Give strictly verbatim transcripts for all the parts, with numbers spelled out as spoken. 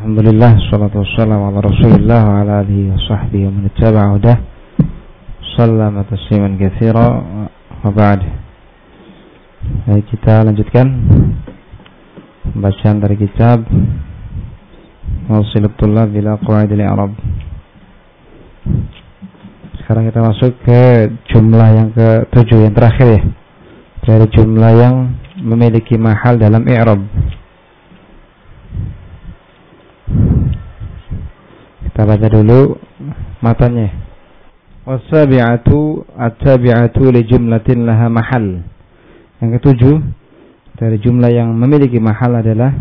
Alhamdulillah, salatu wassalamu ala Rasulillah wa ala alihi wa sahbihi wa man ittaba'a hudah. Sallama tasliman katsira wa ba'd. Baik, kita lanjutkan bacaan dari kitab Mawsilut Thullab ila Qawaidil I'rab. Sekarang kita masuk ke jumlah yang ketujuh, yang terakhir ya, dari jumlah yang memiliki mahal dalam i'rab. Kita baca dulu matanya. Wasabi'atu at-tabi'atu li jumlatin laha mahal. Yang ketujuh dari jumlah yang memiliki mahal adalah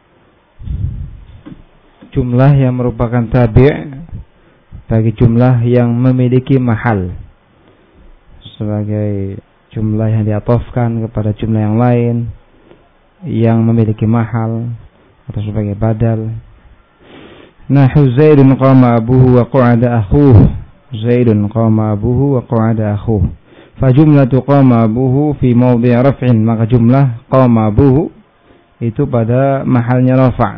jumlah yang merupakan tabi' bagi jumlah yang memiliki mahal, sebagai jumlah yang diatofkan kepada jumlah yang lain yang memiliki mahal atau sebagai badal. Nahu Zaidun qama abuhu wa qa'ada akhuhu. Zaidun qama abuhu wa qa'ada akhuhu. Fa jumlatu qama abuhu fi mawdi' raf'in, maka jumlah qama abuhu itu pada mahalnya rafa'.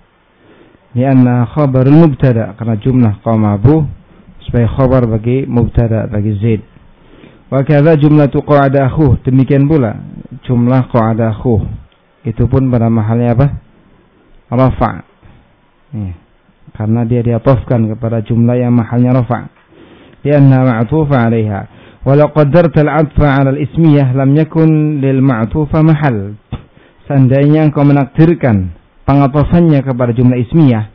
Lianna khabarul mubtada, karena jumlah qama abuhu sebagai khabar bagi mubtada bagi Zaid. Wa kadza jumlatu qa'ada akhuhu, demikian pula jumlah qa'ada akhuhu itu pun pada mahalnya apa? Rafa'. Ya. Karena dia diatofkan kepada jumlah yang mahalnya rafa'. Lianna ma'tufa 'alaiha. Walau qaddarta al-'atfa 'ala al-ismiyah lam yakun lil ma'tufa mahal. Seandainya engkau menakdirkan pengatofannya kepada jumlah ismiyah,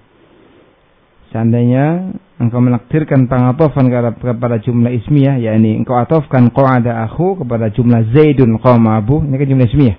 seandainya engkau menakdirkan pengatofan kepada jumlah ismiyah, yakni engkau atofkan qa'ada akhu kepada jumlah Zaidun qama abu, ini kan jumlah ismiyah,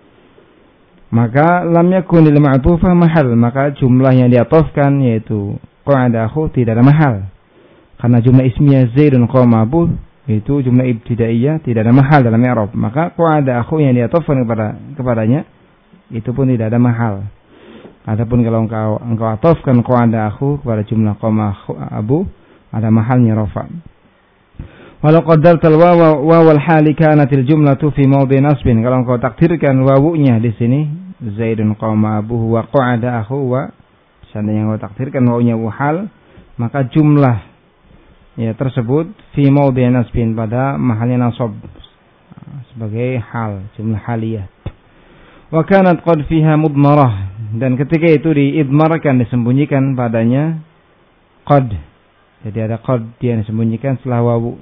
maka lam yakun lil ma'tufa mahal, maka jumlah yang diatofkan yaitu qa'ada akhu tidak ada mahal, karena jumlah ismiyah Zaidun qama abu itu jumlah ibtidaiyah, tidak ada mahal dalam i'rab, maka qa'ada akhu yang diatofkan kepada kepadanya itu pun tidak ada mahal. Adapun kalau engkau engkau atofkan qa'ada akhu kepada jumlah qama abu, ada mahalnya rafa'. Walau qaddarta al-wawa wawal hali kanatil jumlatu fi mawdi' nasbin, kalau engkau takdirkan wawunya di sini Zaidun qama abuhu wa qa'ada akhu wa, seandainya engkau takdirkan wawunya hal, maka jumlah ya tersebut fi mawdi' nasbin, pada mahalnya nasab sebagai hal, jumlah haliyah. Wa kanat qad fiha mudmarah, dan ketika itu diidmarkan, disembunyikan padanya qad, jadi ada qad dia disembunyikan setelah wawu.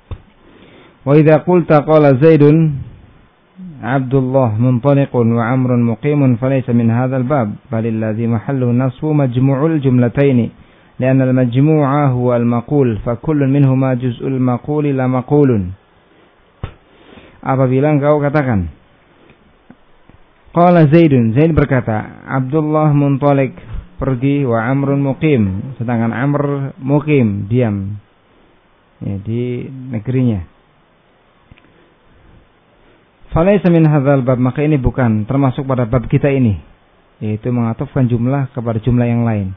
Wa idza qulta qala Zaidun Abdullah muntaliqun wa Amrun muqimun falaysa min hadzal bab, bal alladhi mahallu nasbu majmu'ul jumlatayn li'anna al-majmu'a huwa al-maqul fa kullun minhuma juz'ul maquli la maqulun. Apabila engkau katakan qala Zaidun, Zaid berkata, Abdullah muntalik, pergi, wa Amrun muqim, sedangkan Amr muqim, diam ya, di negerinya. Falaysa min hadzal bab, maka ini bukan termasuk pada bab kita ini, yaitu mengatofkan jumlah kepada jumlah yang lain.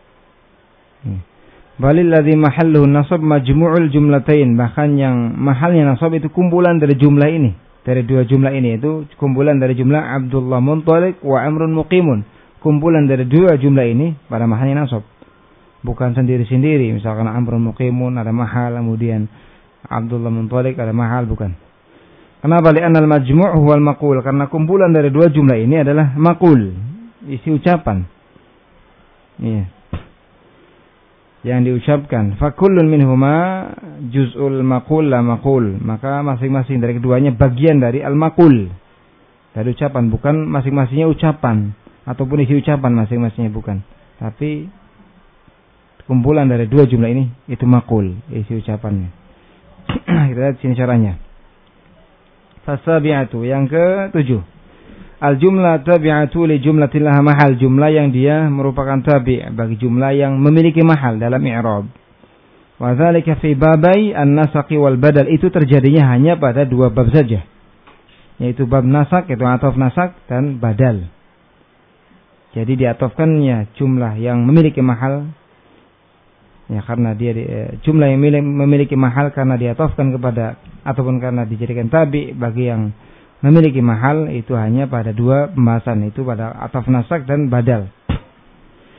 Balil ladzi mahalluhu nasab majmu'ul jumlatain, bahkan yang mahalnya nasab itu kumpulan dari jumlah ini, dari dua jumlah ini, itu kumpulan dari jumlah Abdullah muntalik wa Amrun muqimun, kumpulan dari dua jumlah ini pada mahalnya nasab, bukan sendiri-sendiri. Misalkan Amrun muqimun ada mahal, kemudian Abdullah muntalik ada mahal, bukan. Kenapa? Li'anna al-majmu' huwal maqul, karena kumpulan dari dua jumlah ini adalah maqul, isi ucapan. Iya. Yang diucapkan. Fa kullun minhuma juz'ul maqul la maqul, maka masing-masing dari keduanya bagian dari al-maqul, dari ucapan, bukan masing-masingnya ucapan ataupun isi ucapan masing-masingnya, bukan, tapi kumpulan dari dua jumlah ini itu maqul, isi ucapannya. Kita lihat sini caranya. Fasabi'atu, yang ketujuh, al-jumlah tabi'atu li jumlatin laha mahal, jumlah yang dia merupakan tabi' bagi jumlah yang memiliki mahal dalam i'rab. Wa dzalika fi babai an-nasakh wal badal, itu terjadinya hanya pada dua bab saja, yaitu bab nasak, yaitu ataf nasak, dan badal. Jadi diatofkannya jumlah yang memiliki mahal, ya karena dia eh, jumlah yang memiliki mahal karena diatofkan kepada ataupun karena dijadikan tabi' bagi yang memiliki mahal, itu hanya pada dua pembahasan, itu pada ataf nasak dan badal.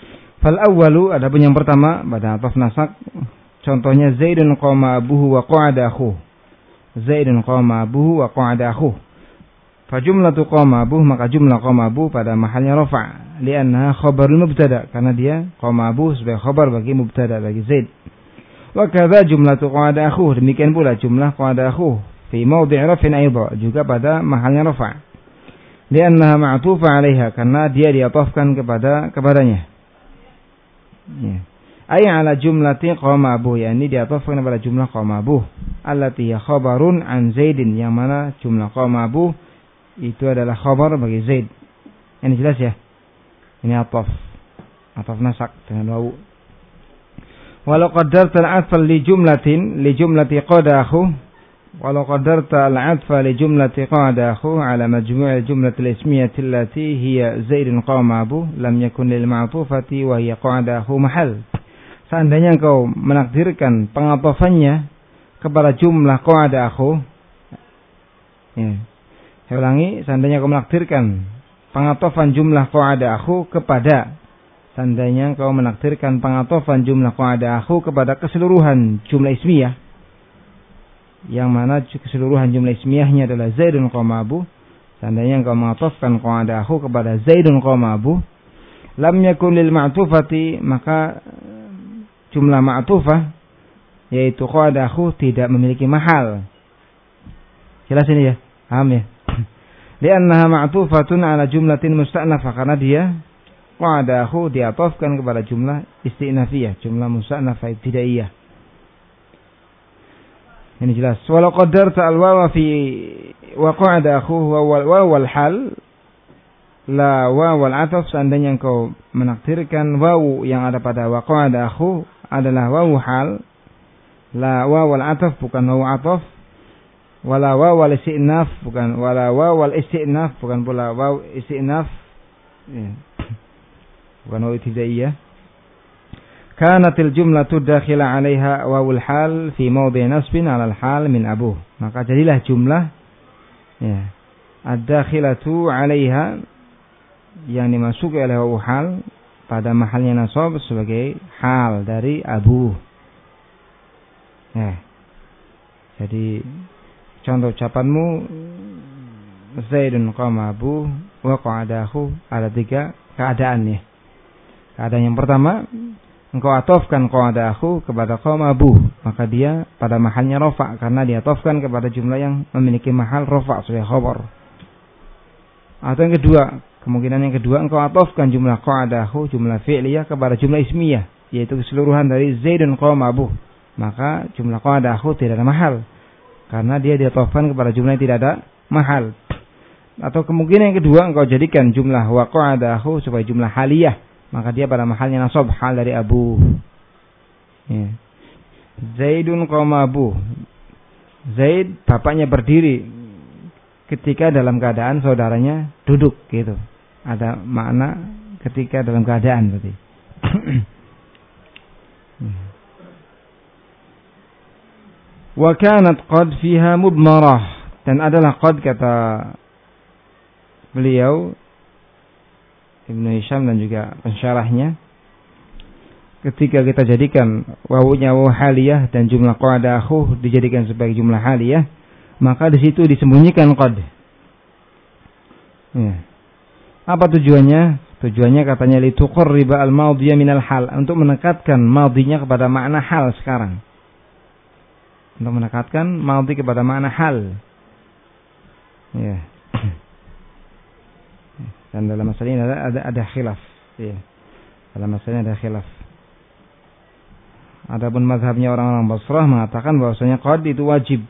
Fal awwalu, adapun yang pertama pada ataf nasak, contohnya Zaidun qama abuhu wa qa'ada akhuh. Zaidun qama abuhu wa qa'ada akhuh. Fa jumlatu qama abuh, maka jumlah qama abuh pada mahalnya rafa', li'annaha khabarul mubtada, karena dia qama abuh sebagai khabar bagi mubtada bagi Zaid. Wa kadza jumlatu qa'ada akhuh, demikian pula jumlah qa'ada akhuh fi mawdi' raf'in aidha, juga pada mahalnya rafa'. Li'annaha ma'tufa 'alaiha, karena dia diatafkan kepada kepadanya. Ya. Ay ala jumlati qama abuh, yakni diatafkan kepada jumlah qama abuh allati hiya khabarun an Zaidin, yang mana jumlah qama abuh itu adalah khabar bagi Zaid. Ini jelas ya? Ini ataf. Ataf nasak dengan wawu. Walau qaddarta al-'athfa li jumlatin li jumlati qada akhu, walau qaddarta al-'athfa li jumlati qada akhu ala majmu' al-jumlati al-ismiyah allati hiya Zaidun qama abuh lam yakun lil ma'tufati wa hiya qada akhu mahal. Seandainya engkau menakdirkan pengatafannya kepada jumlah qa'ada akhu, ya, saya ulangi, seandainya engkau menakdirkan pengatafan jumlah qa'ada akhu kepada, seandainya engkau menakdirkan pengatafan jumlah qa'ada akhu kepada keseluruhan jumlah ismiyah, yang mana keseluruhan jumlah ismiyahnya adalah Zaidun qama abuh, seandainya engkau mengatafkan qa'ada akhu kepada Zaidun qama abuh, lam yakun lil ma'tufati, maka jumlah ma'tufah yaitu qa'ada akhu tidak memiliki mahal. Jelas ini ya? Paham ya? Li'annaha ma'tufatun ala jumlatin musta'nafah, karena dia qa'ada akhu diatafkan kepada jumlah istinafiyah, jumlah musta'nafah ibtidaiyah. Ini jelas. Walau qaddarta al-wawa fi wa qa'ada akhu wa wal hal la wawal ataf, seandainya engkau menakdirkan wawu yang ada pada wa qa'ada akhu adalah wawu hal, la wawal ataf bukan wawu ataf, wala wawal istinaf bukan wala wawal istinaf bukan pula wawu istinaf, ya. Bukan wawu ibtidaiyah. Kanatil jumlatu dakhila 'alaiha wawul hal fi mawdi' nasbin 'ala al-hal min abuh, maka jadilah jumlah, ya, ad-dakhilatu 'alaiha yang dimasuki oleh wawu hal pada mahalnya nasab sebagai hal dari abu. Ya. Jadi contoh ucapanmu Zaidun qama abu wa qa'ada akhu, ada tiga keadaan ya. Keadaan yang pertama, engkau atofkan qa'ada akhu kepada qama abu, maka dia pada mahalnya rafa, karena dia atofkan kepada jumlah yang memiliki mahal rafa sebagai khabar. Atau yang kedua, kemungkinan yang kedua, engkau atofkan jumlah qa'ada akhu, jumlah fi'liyah kepada jumlah ismiyah, yaitu keseluruhan dari Zaidun qama abu, maka jumlah qa'ada akhu tidak ada mahal, karena dia diatofkan kepada jumlah yang tidak ada mahal. Atau kemungkinan yang kedua, engkau jadikan jumlah wa qa'ada akhu sebagai jumlah haliyah, maka dia pada mahalnya nasab, hal dari abu. Ya. Zaidun qama abu, Zaid bapaknya berdiri ketika dalam keadaan saudaranya duduk, gitu. Ada makna ketika dalam keadaan berarti. Wa kanat qad fiha mudmarah, dan adalah qad, kata beliau Ibnu Hisham dan juga pensyarahnya, ketika kita jadikan wawunya wawu haliyah dan jumlah qa'ada akhu dijadikan sebagai jumlah haliyah, maka di situ disembunyikan qad. Ya. Apa tujuannya? Tujuannya katanya lituqarriba al-madhiya minal hal, untuk menekatkan madhinya kepada makna hal sekarang. Untuk menekatkan madhi kepada makna hal. Ya. Dan dalam masalah ini ada ada, ada khilaf. Ya. Dalam masalah ini ada khilaf. Adapun mazhabnya orang-orang Basrah mengatakan bahwasanya qad itu wajib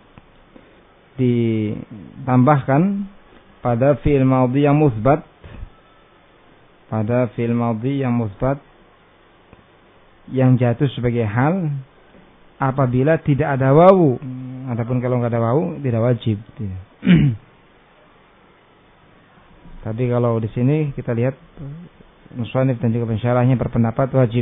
ditambahkan pada fi'il madhi yang mutsbat, pada fi'il madhi yang mutsbat yang jatuh sebagai hal apabila tidak ada wawu. Adapun kalau enggak ada wawu tidak wajib. Tapi kalau di sini kita lihat musannif dan juga pensyarahnya berpendapat wajib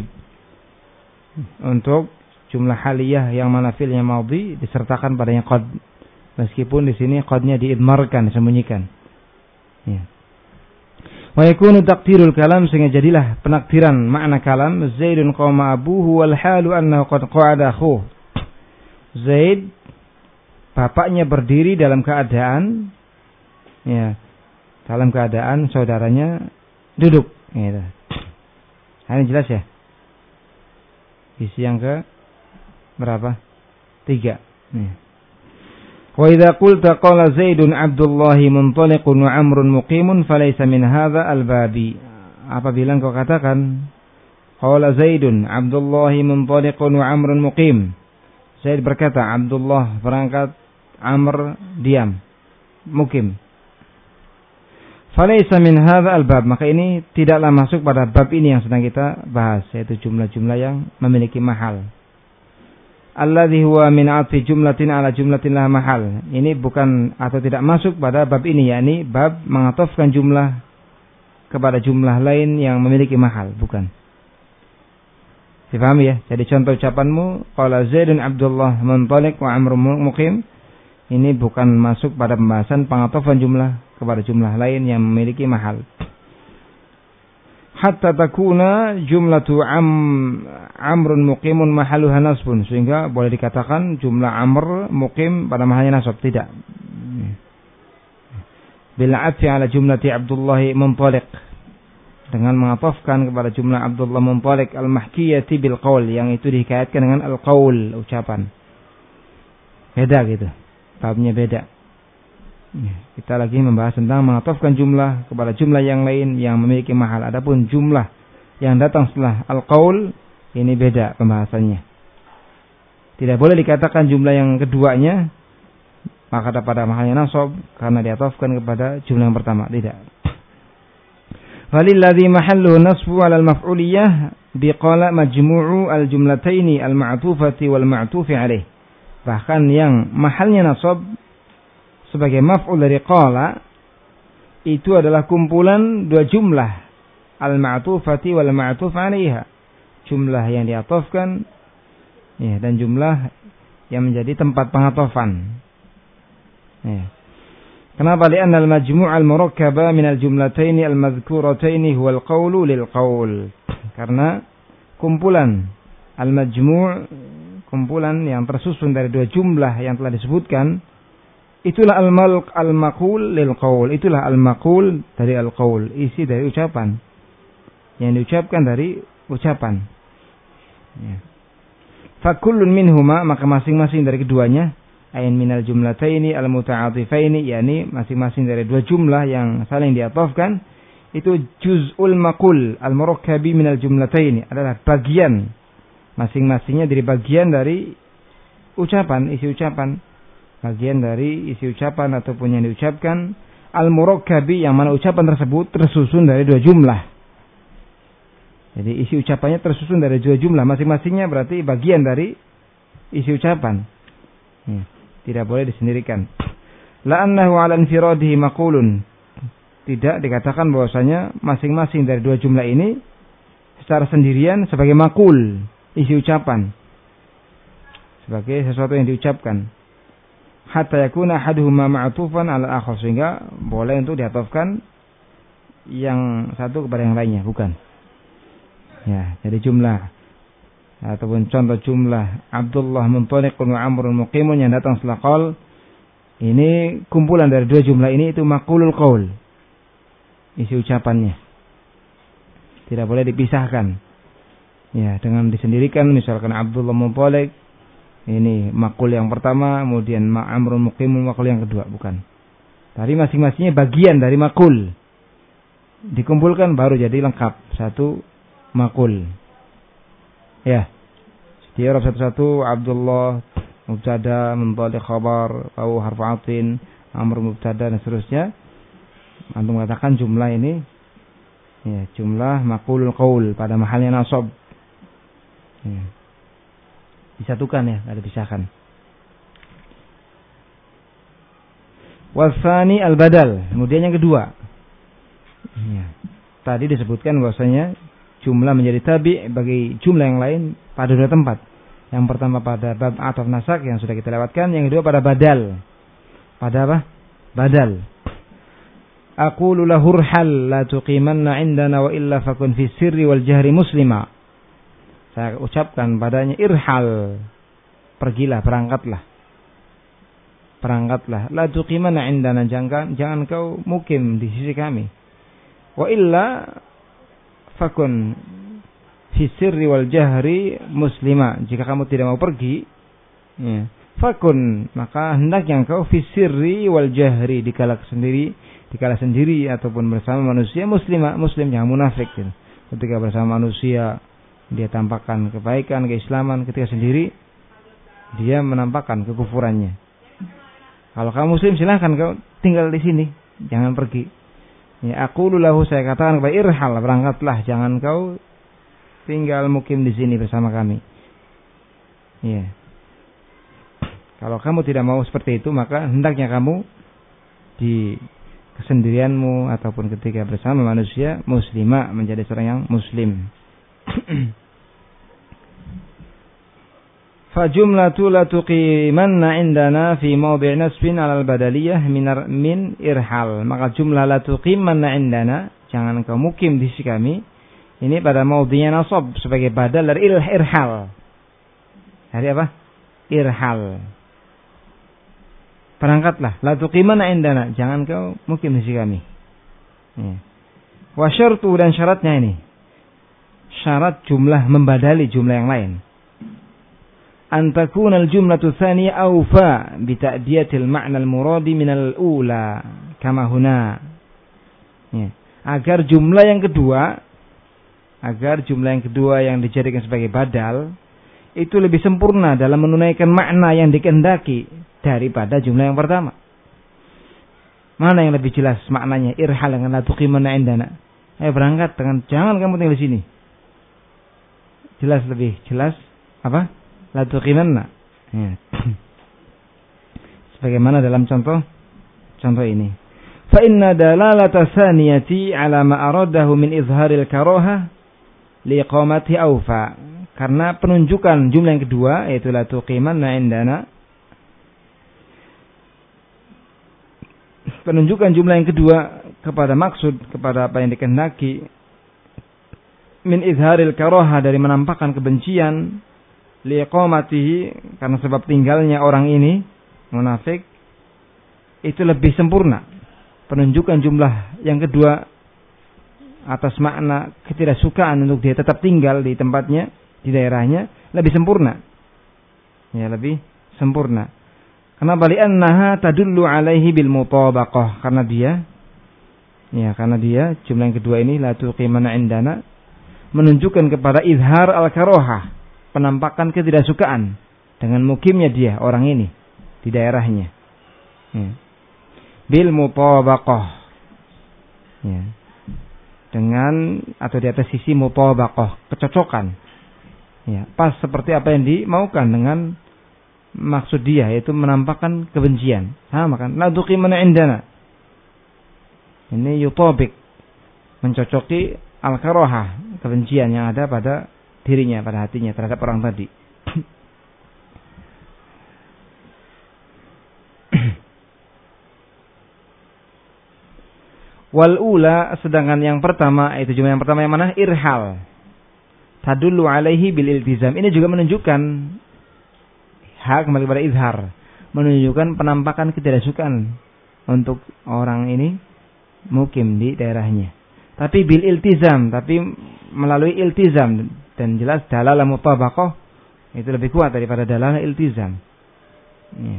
untuk jumlah haliyah yang mana fi'ilnya madhi disertakan padanya qad. Meskipun di sini qadnya diidmarkan, disembunyikan. Ya. Wa yakunu taqdirul kalam, sehingga jadilah penakdiran makna kalam Zaidun qama abuhu wal halu annahu qad qa'ada akhuh. Zaid bapaknya berdiri dalam keadaan ya, dalam keadaan saudaranya duduk gitu. Ini jelas ya? Isi yang ke berapa? Tiga. Nih. Wa idza qulta qala Zaidun Abdullahi muntaliqun wa Amrun muqimun falaysa min hadza al-babi. Apabila engkau katakan qala Zaidun Abdullahi muntaliqun wa Amrun muqim. Zaid berkata, Abdullah berangkat, Amr diam, mukim. Falaysa min hadza al-bab, maka ini tidaklah masuk pada bab ini yang sedang kita bahas, yaitu jumlah-jumlah yang memiliki mahal. Alladhi huwa min atfi jumlatin ala jumlatin la mahal. Ini bukan atau tidak masuk pada bab ini, yakni bab mengatofkan jumlah kepada jumlah lain yang memiliki mahal, bukan. Difahami ya? Jadi contoh ucapanmu qala Zaidun Abdullah muntaliq wa Amr muqim, ini bukan masuk pada pembahasan pengatofan jumlah kepada jumlah lain yang memiliki mahal. Hatta takuna jumlatu am amrun muqimun mahaluha nasbun, sehingga boleh dikatakan jumlah amr muqim pada mahalnya nasab, tidak. Bila atfi ala jumlati Abdullah muntaliq, dengan mengatofkan kepada jumlah Abdullah muntaliq al-mahkiyati bil qaul, yang itu dihikayatkan dengan al-qaul, ucapan. Beda gitu. Babnya beda. Kita lagi membahas tentang mengatofkan jumlah kepada jumlah yang lain yang memiliki mahal. Adapun jumlah yang datang setelah al-qaul, ini beda pembahasannya. Tidak boleh dikatakan jumlah yang keduanya maka pada mahalnya nasab karena diatofkan kepada jumlah yang pertama. Tidak. Walilladzi mahalluhu nasbu 'ala al-maf'uliyah biqala majmu'u al-jumlataini al-ma'tufati wal ma'tufi 'alaih. Bahkan yang mahalnya nasab sebagai maf'ul dari qala itu adalah kumpulan dua jumlah, al-ma'tufati wal ma'tuf 'alaiha, jumlah yang diatofkan ya, dan jumlah yang menjadi tempat pengatofan ya. Kenapa? Li'anna al-majmu' al-murakkaba min al-jumlataini al-madhkurataini huwa al-qawlu lil-qawl. Karena kumpulan al-majmu', kumpulan yang tersusun dari dua jumlah yang telah disebutkan, itulah al-malq al-maqul lil-qawl. Itulah al-maqul dari al-qawl, isi dari ucapan, yang diucapkan dari ucapan ya. Fa kullun minhuma, maka masing-masing dari keduanya, ain minal jumlataini al-muta'atifaini, yakni masing-masing dari dua jumlah yang saling diatofkan, itu juz'ul maqul al-murakkabi minal jumlataini, adalah bagian masing-masingnya dari bagian dari ucapan, isi ucapan, bagian dari isi ucapan ataupun yang diucapkan, al-murakkabi, yang mana ucapan tersebut tersusun dari dua jumlah. Jadi isi ucapannya tersusun dari dua jumlah, masing-masingnya berarti bagian dari isi ucapan. Hmm. Tidak boleh disendirikan. La annahu 'ala infiradihi maqulun. Tidak dikatakan bahwasanya masing-masing dari dua jumlah ini secara sendirian sebagai maqul, isi ucapan, sebagai sesuatu yang diucapkan. Hatta yakuna ahaduhuma ma'tufan 'ala akhar, sehingga boleh untuk diatofkan yang satu kepada yang lainnya, bukan. Ya, jadi jumlah ataupun contoh jumlah Abdullah muntaliqun wa Amrun muqimun yang datang setelah qaul, ini kumpulan dari dua jumlah ini, itu maqulul qaul, isi ucapannya. Tidak boleh dipisahkan. Ya, dengan disendirikan, misalkan Abdullah muntaliq, ini maqul yang pertama, kemudian Amrun muqimun maqul yang kedua, bukan. Dari masing-masingnya bagian dari maqul dikumpulkan baru jadi lengkap satu maqul. Ya. Diarab satu-satu, Abdullah mubtada, muntaliq khabar, au harfu atin, Amr mubtada dan seterusnya. Antum mengatakan jumlah ini ya, jumlah maqulul qaul pada mahalnya nasab. Ya. Disatukan ya, tidak dipisahkan. Wasani al-badal, kemudian yang kedua. Ya. Tadi disebutkan bahwasanya jumlah menjadi tabi' bagi jumlah yang lain pada dua tempat. Yang pertama pada bab ataf nasak yang sudah kita lewatkan, yang kedua pada badal. Pada apa? Badal. aqulu lahu irhal la tuqimanna indana wa illa fakun fi sirri wal jahri muslima. Saya ucapkan padanya irhal, pergilah, berangkatlah. Berangkatlah, la tuqimanna indana, jangan jangan kau mukim di sisi kami. Wa illa fakun fi sirri wal jahri muslima. Jika kamu tidak mau pergi, ya, fakun, maka hendaknya engkau fi sirri wal jahri, dikala sendiri, dikala sendiri ataupun bersama manusia muslimah, muslim, jangan munafik. Gitu. Ketika bersama manusia dia tampakkan kebaikan, keislaman, ketika sendiri dia menampakkan kekufurannya. Kalau kamu muslim silahkan kau tinggal di sini, jangan pergi. Ya, aqulu lahu, saya katakan kepada irhal, berangkatlah, jangan kau tinggal mukim di sini bersama kami. Ya. Kalau kamu tidak mau seperti itu, maka hendaknya kamu di kesendirianmu ataupun ketika bersama manusia muslimah, menjadi seorang yang muslim. Fa jumlatu la tuqimanna indana fi mawdi' nasbin 'alal badaliyah min min irhal. Maka jumlah la tuqimanna indana, jangan kau mukim di sisi kami, ini pada mawdi'nya nasab sebagai badal dari irhal. Dari apa? Irhal. Berangkatlah, la tuqimanna indana, jangan kau mukim di sisi kami. Ya. Wa syartu, dan syaratnya ini. Syarat jumlah membadali jumlah yang lain. An takuna al-jumlatu tsaniyah awfa bi ta'diyatil ma'na al-muradi min al-ula kama huna. Ya. Agar jumlah yang kedua, agar jumlah yang kedua yang dijadikan sebagai badal itu lebih sempurna dalam menunaikan makna yang dikehendaki daripada jumlah yang pertama. Mana yang lebih jelas maknanya? Irhal dengan la tuqimanna indana. Ayo berangkat dengan jangan kamu tinggal di sini. Jelas, lebih jelas apa? La tuqimanna. Ya. Sebagaimana dalam contoh contoh ini. Fa inna dalalata tsaniyati ala ma aradahu min izharil karaha liqamati awfa. Karena penunjukan jumlah yang kedua, yaitu la tuqimanna indana, penunjukan jumlah yang kedua kepada maksud, kepada apa yang dikehendaki, min izharil karaha, dari menampakkan kebencian, liqamatihi, karena sebab tinggalnya orang ini munafik, itu lebih sempurna. Penunjukan jumlah yang kedua atas makna ketidaksukaan untuk dia tetap tinggal di tempatnya, di daerahnya, lebih sempurna. Ya, lebih sempurna. Kenapa? Li'annaha tadullu alaihi bil mutabaqah, karena dia ya, karena dia jumlah yang kedua ini la tuqimanna indana menunjukkan kepada izhar al-karahah, penampakan ketidaksukaan dengan mukimnya dia orang ini di daerahnya. Ya. Bil mutabaqah. Ya. Dengan atau di atas sisi mutabaqah, kecocokan. Ya, pas seperti apa yang dimaukan dengan maksud dia, yaitu menampakkan kebencian. Sama kan? La tuqimanna indana. Ini yutabik, mencocoki al-karahah, kebencian yang ada pada dirinya, pada hatinya terhadap orang tadi. Wal ula, sedangkan yang pertama, itu jumlah yang pertama yang mana? Irhal. Tadullu alaihi bil iltizam. Ini juga menunjukkan hak kembali pada izhar, menunjukkan penampakan ketidaksukaan untuk orang ini mukim di daerahnya. Tapi bil iltizam, tapi melalui iltizam, dan jelas dalalah mutabaqah itu lebih kuat daripada dalalah iltizam. Ya.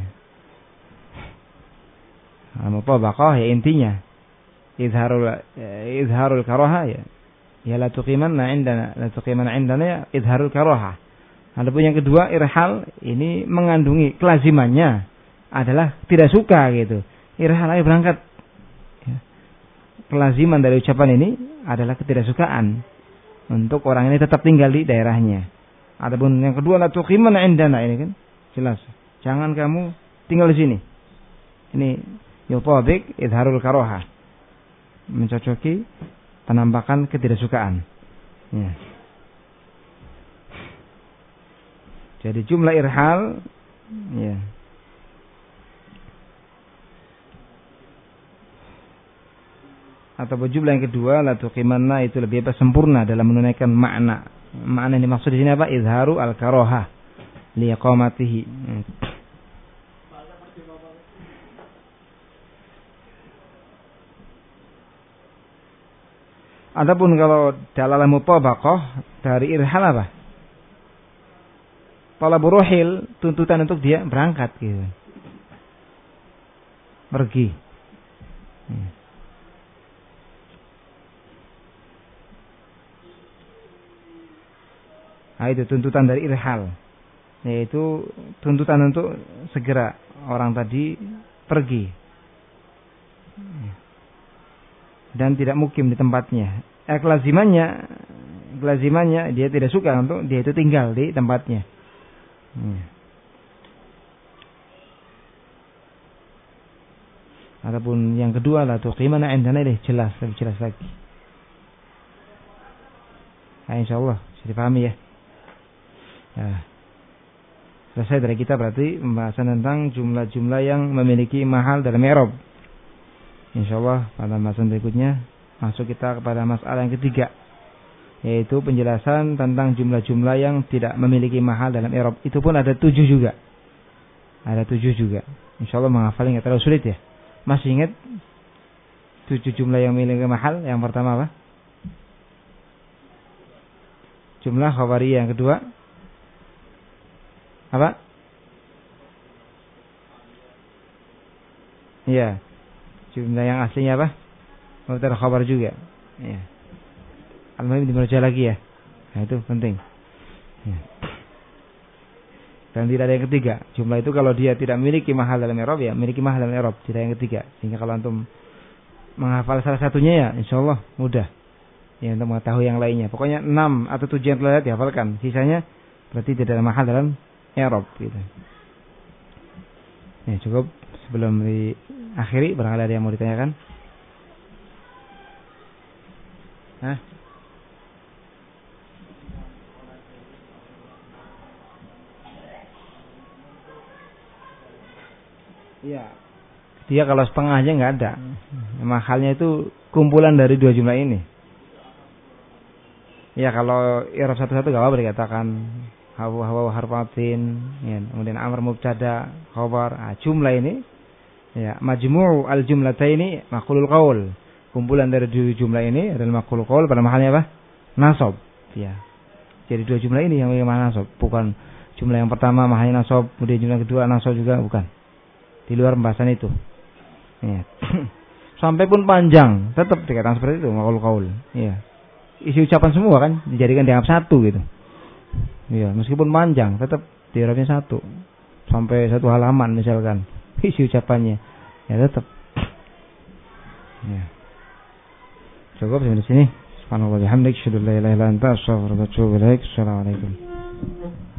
Mutabaqah ya intinya izharul izharul karaha, ya. Ya la tuqimanna indana, la tuqimanna indana ya izharul karaha. Adapun yang kedua irhal, ini mengandungi kelazimannya adalah tidak suka gitu. Irhal, ayo berangkat. Ya. Kelaziman dari ucapan ini adalah ketidaksukaan untuk orang ini tetap tinggal di daerahnya. Adapun yang kedua la tuqimanna indana, ini kan jelas, jangan kamu tinggal di sini. Ini yutabik izharul karaha, mencocoki penampakan ketidaksukaan. Ya. Jadi jumlah irhal, ya, atau jumlah yang kedua la tuqimanna itu lebih apa sempurna dalam menunaikan makna. Makna yang dimaksud di sini apa? Izharu al-karahah li iqamatihi. Adapun kalau dalalah mutabaqah dari irhal apa? Talabur ruhil, tuntutan untuk dia berangkat gitu. Pergi. Hmm. Nah, itu tuntutan dari irhal. Yaitu tuntutan untuk segera orang tadi pergi. Dan tidak mukim di tempatnya. Eh, kelazimannya, kelazimannya dia tidak suka untuk dia itu tinggal di tempatnya. Hmm. Ataupun yang kedua lah tuh gimana endana deh jelas lebih jelas lagi. Nah, insyaallah bisa dipahami ya. Nah, selesai dari kita berarti pembahasan tentang jumlah-jumlah yang memiliki mahal dalam i'rab. Insyaallah pada pembahasan berikutnya masuk kita kepada masalah yang ketiga, yaitu penjelasan tentang jumlah-jumlah yang tidak memiliki mahal dalam i'rab. Itu pun ada tujuh juga. Ada tujuh juga. Insyaallah menghafalnya nggak terlalu sulit ya. Masih ingat tujuh jumlah yang memiliki mahal? Yang pertama apa? Jumlah khabariyah. Yang kedua apa? Iya. Jumlah yang aslinya apa? Mubtada khabar juga. Iya. Al-muhim dibaca lagi ya. Nah, itu penting. Ya. Dan tidak ada yang ketiga. Jumlah itu kalau dia tidak memiliki mahal dalam i'rab ya memiliki mahal dalam i'rab. Tidak yang ketiga. Sehingga kalau antum menghafal salah satunya ya insyaallah mudah. Ya untuk mengetahui yang lainnya. Pokoknya enam atau tujuh yang telah dihafalkan. Sisanya berarti tidak ada mahal dalam i'rab gitu. Ya cukup sebelum diakhiri barangkali ada yang mau ditanyakan. Hah? Iya. Dia kalau setengah aja nggak ada. Mahalnya itu kumpulan dari dua jumlah ini. Ya kalau i'rab satu-satu nggak apa-apa dikatakan hawa hawa harfatin, ya, kemudian amr mubtada khabar. Nah, jumlah ini ya majmu' al jumlataini maqulul qaul. Kumpulan dari dua jumlah ini adalah maqulul qaul pada mahalnya apa? Nasab. Ya. Jadi dua jumlah ini yang memiliki nasab, bukan jumlah yang pertama mahalnya nasab, kemudian jumlah kedua nasab juga bukan. Di luar pembahasan itu. Ya. Sampai pun panjang, tetap dikatakan seperti itu maqul qaul. Iya. Isi ucapan semua kan dijadikan dianggap satu gitu. Iya, meskipun panjang tetap diirabnya satu. Sampai satu halaman misalkan isi ucapannya. Ya tetap. Ya. Cukup sampai di sini. Subhanallah wa bihamdihi asyhadu an la ilaha illa anta astaghfiruka wa atubu ilaik. Assalamualaikum.